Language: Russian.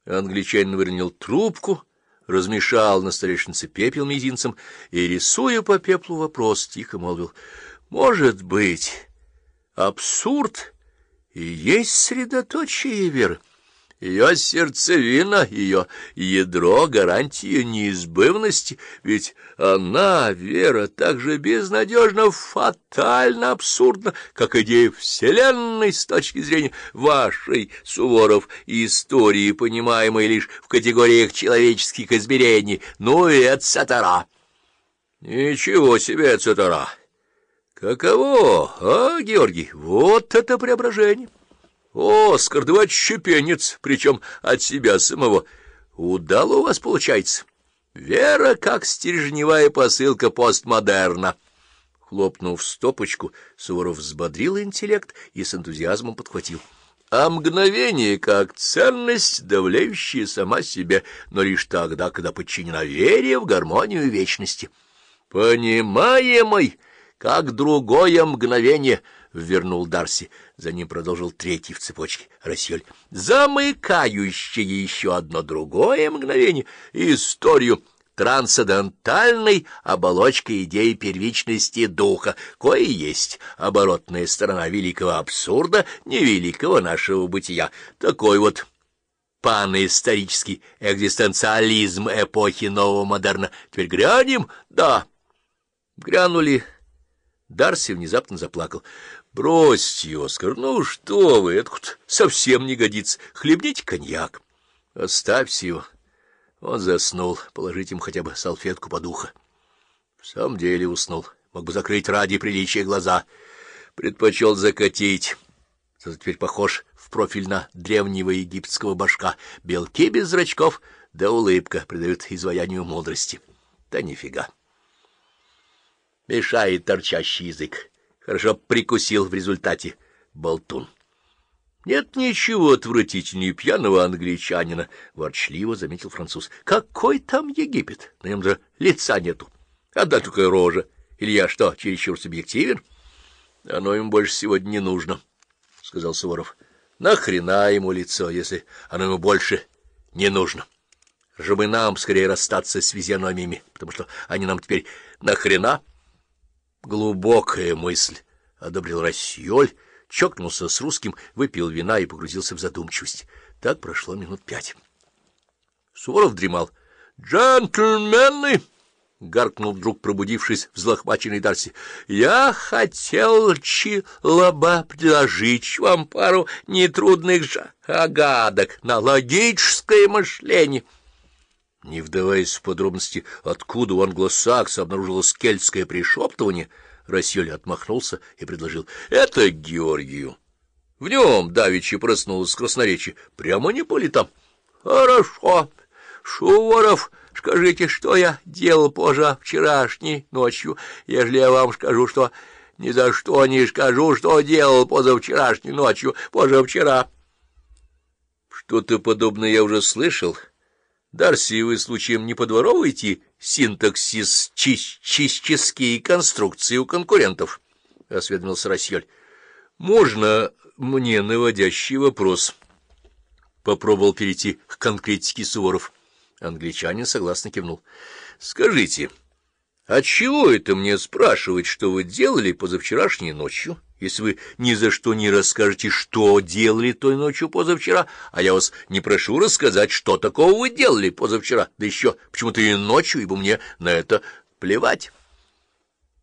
Англичанин выронил трубку, размешал на столешнице пепел мизинцем и, рисуя по пеплу вопрос, тихо молвил: «Может быть, абсурд и есть средоточие веры? Ее сердцевина, ее ядро — гарантия неизбывности, ведь она, вера, так же безнадежно, фатально абсурдна, как идея Вселенной с точки зрения вашей, Суворов, истории, понимаемой лишь в категориях человеческих измерений, ну и эт-цетера». Ничего себе эт-цетера! Каково, а, Георгий? Вот это преображение! Оскар, да вы отщепенец, причем от себя самого. Удало у вас получается. Вера, как стержневая посылка постмодерна. Хлопнув стопочку, Суворов взбодрил интеллект и с энтузиазмом подхватил: а мгновение, как ценность, давляющая сама себе, но лишь тогда, когда подчинена вере в гармонию вечности. Понимаемый, как другое мгновение, — ввернул Дарси. За ним продолжил третий в цепочке — Рассьоль, замыкающее еще одно другое мгновение историю трансцендентальной оболочкой идеи первичности духа, кое есть оборотная сторона великого абсурда, невеликого нашего бытия. Такой вот паноисторический экзистенциализм эпохи нового модерна. Теперь грянем? Да. Грянули. Дарси внезапно заплакал. — Бросьте, Оскар, ну что вы, это совсем не годится. Хлебните коньяк. — Оставьте его. Он заснул. Положите ему хотя бы салфетку под ухо. В самом деле уснул. Мог бы закрыть ради приличия глаза. Предпочел закатить. Зато теперь похож в профиль на древнего египетского башка. Белки без зрачков, да улыбка придают изваянию мудрости. Да нифига. Мешает торчащий язык. Хорошо прикусил в результате, болтун. Нет ничего отвратительнее пьяного англичанина, — ворчливо заметил француз. Какой там Египет? На нем же лица нету. Одна только рожа. Или я что, чересчур субъективен? Оно ему больше сегодня не нужно, — сказал Суворов. Нахрена ему лицо, если оно ему больше не нужно? Чтобы нам скорее расстаться с физиономиями, потому что они нам теперь нахрена? Глубокая мысль, — одобрил Рассьоль, чокнулся с русским, выпил вина и погрузился в задумчивость. Так прошло минут 5. Суворов дремал. — Джентльмены! — гаркнул вдруг пробудившись взлохмаченный Дарси. — Я хотел, Чилаба, предложить вам пару нетрудных загадок на логическое мышление. Не вдаваясь в подробности, откуда у англосакса обнаружилось кельтское пришептывание, Рассьоль отмахнулся и предложил: — это Георгию. В нем давеча проснулось красноречие. Прямо не по летам. — Хорошо. Суворов, скажите, что я делал позавчерашней ночью, ежели я вам скажу, что ни за что не скажу, что делал позавчерашней ночью, позавчера. Что-то подобное я уже слышал. Дарси, вы случаем не подворовываете синтаксические конструкции у конкурентов? — осведомился Рассьоль. — Можно мне наводящий вопрос? — попробовал перейти к конкретике Суворов. Англичанин согласно кивнул. — Скажите, а чего это мне спрашивать, что вы делали позавчерашней ночью, если вы ни за что не расскажете, что делали той ночью позавчера, а я вас не прошу рассказать, что такого вы делали позавчера, да еще почему-то и ночью, ибо мне на это плевать?